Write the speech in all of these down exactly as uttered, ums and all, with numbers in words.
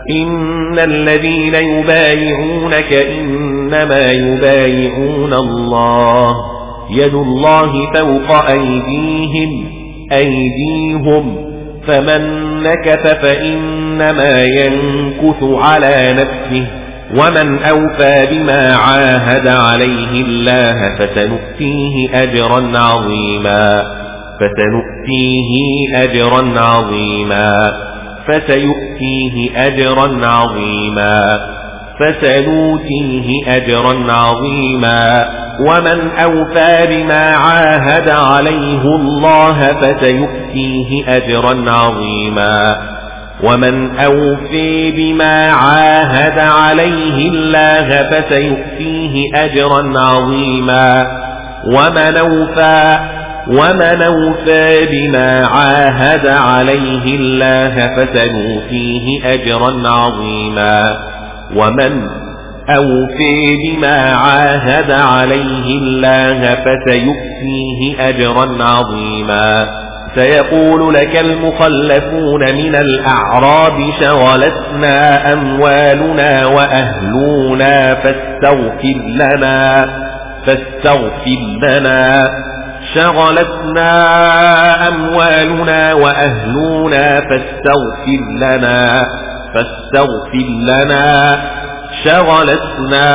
إن الذين يبايعونك إنما يبايعون الله يد الله فوق أيديهم أيديهم فمن نكث فإنما ينكث على نفسه ومن أوفى بما عاهد عليه الله فسنؤتيه أجرا عظيما فسنؤتيه أجرا عظيما فسيؤتيه أجرا عظيما فسنؤتيه أجرا عظيما ومن أوفى بما عاهد عليه الله فسيؤتيه أجرا عظيما ومن أوفي بما عاهد عليه الله فسيؤتيه أجرا عظيما ومن أوفى ومن أوفى بما عاهد عليه الله فسنؤتيه أجرا عظيما ومن أوفي بما عاهد عليه الله فسيؤتيه أجرا عظيما سيقول لك المخلفون من الأعراب شغلتنا أموالنا وأهلنا فاستغفر لنا فاستغفر لنا شغلتنا أموالنا وأهلنا فاستغفر لنا فاستغفر لنا شغلتنا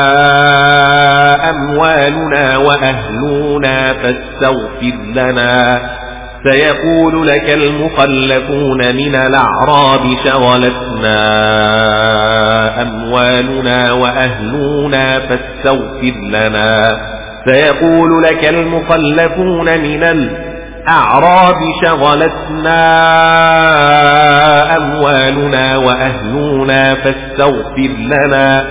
أموالنا وأهلنا فاستغفر لنا سيقول لك المخلفون من الأعراب شغلتنا أموالنا وأهلنا فاستغفر لنا سيقول لك المخلفون من الأعراب شغلتنا أموالنا وأهلنا فاستغفر لنا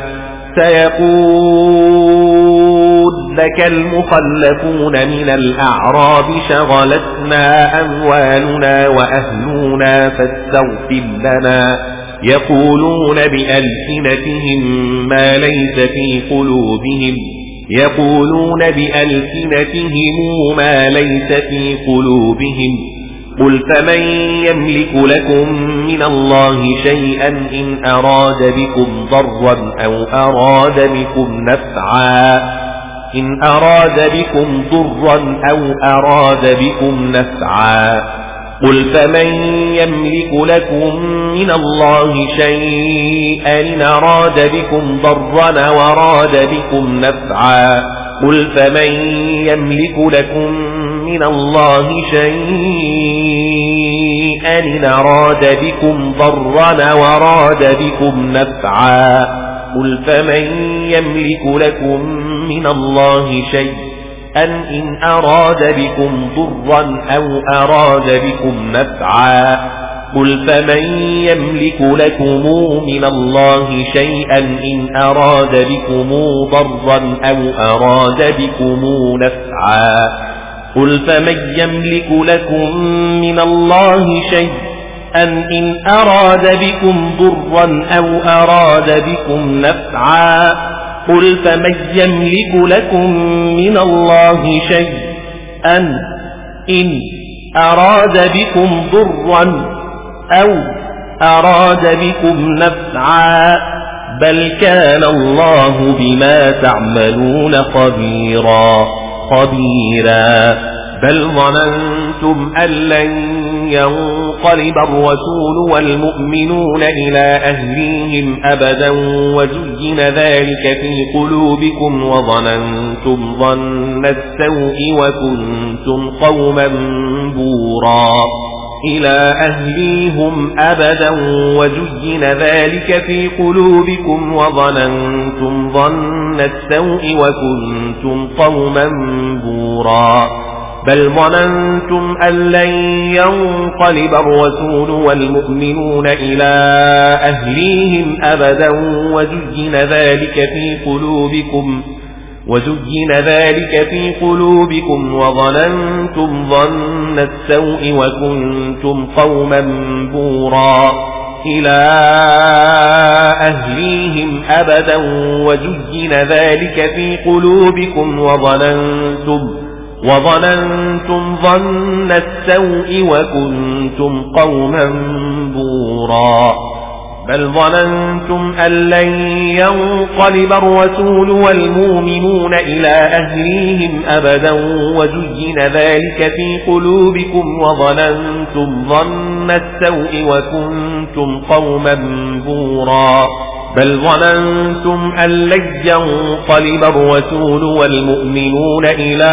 سيقول لك المخلفون من الأعراب شغلتنا أموالنا وأهلنا فاستغفر لنا يقولون بألسنتهم ما ليس في قلوبهم يقولون بألسنتهم ما ليس في قلوبهم قل فمن يملك لكم من الله شيئا إن أراد بكم ضرا أو أراد بكم نفعا إن أراد بكم ضرا أو أراد بكم نفعا قل فمن يملك لكم من الله شيئا إن أراد بكم ضرا وأراد بكم نفعا قل فمن يملك لكم من الله شيئا إن أراد بكم ضرا وأراد بكم نفعا قل فمن يملك لكم من الله شيئا إن أراد بكم ضرا أو أراد بكم نفعا قل فمن يملك لكم من الله شيئا إن أراد بكم ضرا أو أراد بكم نفعا قل فمن يملك لكم من الله شيئا إن أراد بكم ضرا أو أراد بكم نفعا قل فمن يملك لكم من الله شيئا إن أراد بكم ضرا أو أراد بكم نفعا بل كان الله بما تعملون خبيرا خبيرا بل ظننتم أن لن ينقلب الرسول والمؤمنون إلى أهليهم أبدا وزين ذلك في قلوبكم وظننتم ظن السوء وكنتم قوما بورا إلى أهليهم أبدا وزين ذلك في قلوبكم وظننتم ظن السوء وكنتم قوما بورا بل ظننتم أن لن ينقلب الرسول والمؤمنون إلى أهليهم أبدا وزين ذلك في قلوبكم وزين ذلك في قلوبكم وظننتم ظن السوء وكنتم قوما بورا إلى أهليهم أبدا وزين ذلك في قلوبكم وظننتم وظننتم ظن السوء وكنتم قوما بورا بل ظننتم أن لن ينقلب الرسول والمؤمنون إلى أهليهم أبدا وزين ذلك في قلوبكم وظننتم ظن السوء وكنتم قوما بورا بل ظننتم أن لن ينقلب الرسول والمؤمنون إلى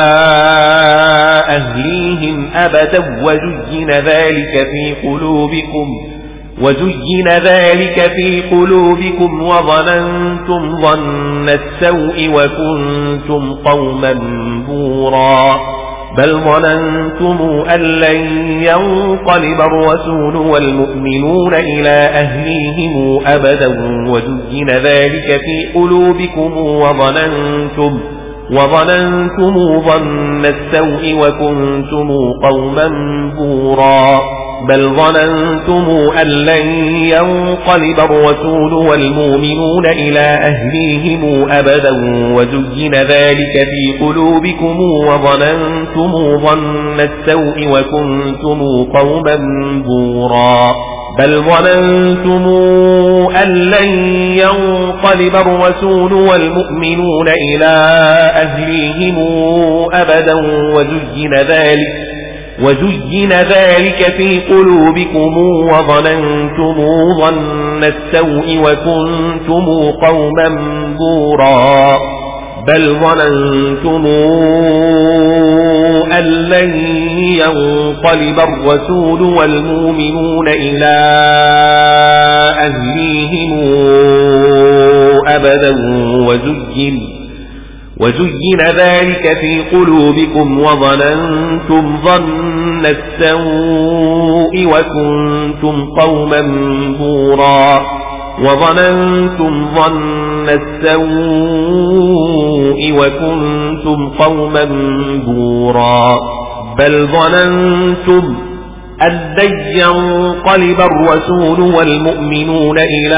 أهليهم أبدا وزين ذلك في قلوبكم وزين ذلك في قلوبكم وظننتم ظن السوء وكنتم قوما بورا بل ظننتم أن لن ينقلب الرسول والمؤمنون إلى أهليهم أبدا وزين ذلك في قلوبكم وظننتم وظننتم ظن السوء وكنتم قوما بورا بل ظننتم أن لن ينقلب الرسول والمؤمنون إلى أهليهم أبدا وزين ذلك في قلوبكم وظننتم ظن السوء وكنتم قوما بورا بل ظننتم أن لن ينقلب الرسول والمؤمنون إلى أهليهم أبدا وزين ذلك وزين ذلك في قلوبكم وظننتم ظن السوء وكنتم قوما بورا بل ظننتم أن لن ينقلب الرسول والمؤمنون إلى أهليهم أبدا وزين وزين ذلك في قلوبكم وظننتم ظن السوء وكنتم قوما بورا وظننتم ظن السوء وكنتم قوما بورا بل ظننتم أن لن ينقلب الرسول والمؤمنون إلى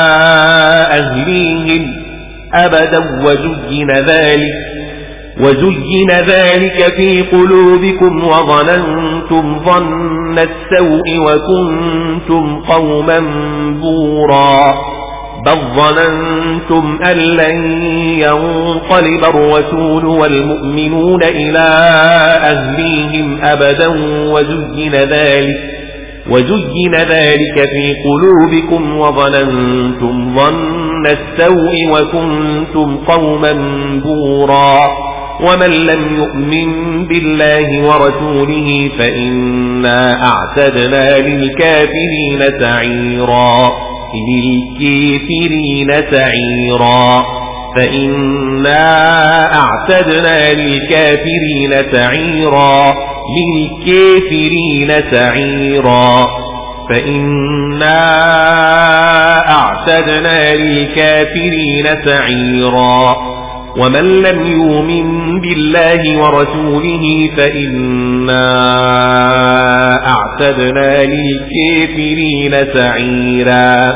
أهليهم أبدا وزين ذلك وزين ذلك في قلوبكم وظننتم ظن السوء وكنتم قوما بورا بل ظننتم أن لن ينقلب الرسول والمؤمنون إلى أهليهم أبدا وزين ذلك وزين ذلك في قلوبكم وظننتم ظن السوء وكنتم قوما بورا ومن لم يؤمن بالله ورسوله فإنا أعتدنا للكافرين سعيرا للكافرين سعيرا فإنا أعتدنا للكافرين سعيرا للكافرين سعيرا فإنا أعتدنا للكافرين سعيرا ومن لم يؤمن بالله ورسوله فإنا أعتدنا للكافرين سعيرا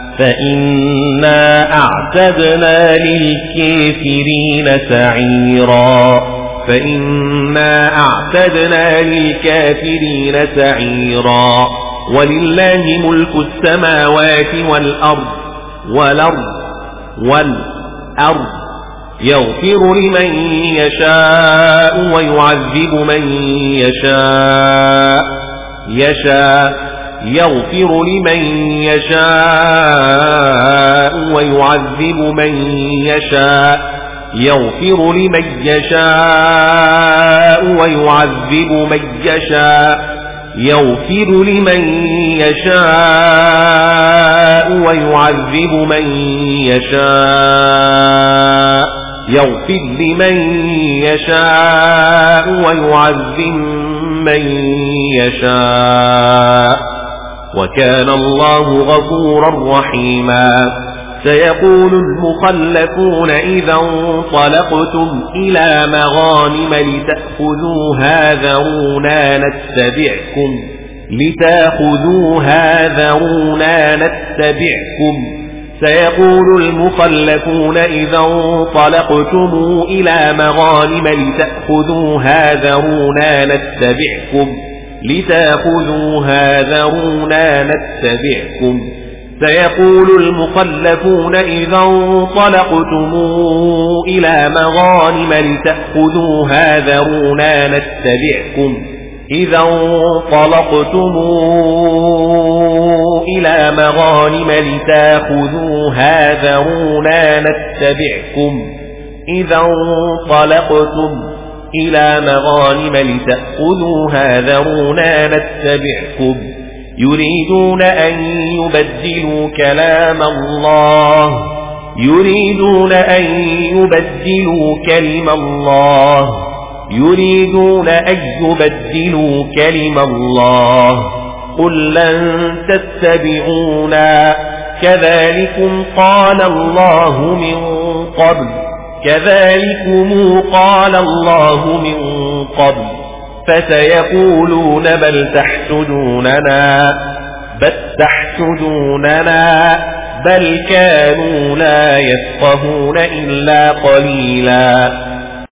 فإنا أعتدنا للكافرين سعيرا فإنا أعتدنا للكافرين سعيرا ولله ملك السماوات والأرض والأرض والأرض يغفر لمن يشاء ويعذب من يشاء يشاء يغفر لمن يشاء ويعذب من يشاء يغفر لمن يشاء ويعذب من يشاء يغفر لمن يشاء ويعذب من يشاء يغفر لمن يشاء ويعذب من يشاء وكان الله غفورا رحيما سيقول المخلفون إذا انطلقتم إلى مغانم لتأخذوها ذرونا نتبعكم لتأخذوها ذرونا نتبعكم سيقول المخلفون إذا انطلقتم إلى مغانم لتأخذوها ذرونا نتبعكم لتأخذوها ذرونا نتبعكم سيقول المخلفون إذا انطلقتم إلى مغانم لتأخذوها ذرونا نتبعكم إذا انطلقتم إلى مغانم لتأخذوها ذرونا نتبعكم إذا انطلقتم إلى مغانم لتأخذوها ذرونا نتبعكم يريدون أن يبدلوا كلام الله يريدون أن يبدلوا كلم الله يريدون أن يبدلوا كلم الله قل لن تتبعونا كذلكم قال الله من قبل كذلكم قال الله من قبل فسيقولون بل تحسدوننا بل تحسدوننا بل كانوا لا يفقهون إلا قليلا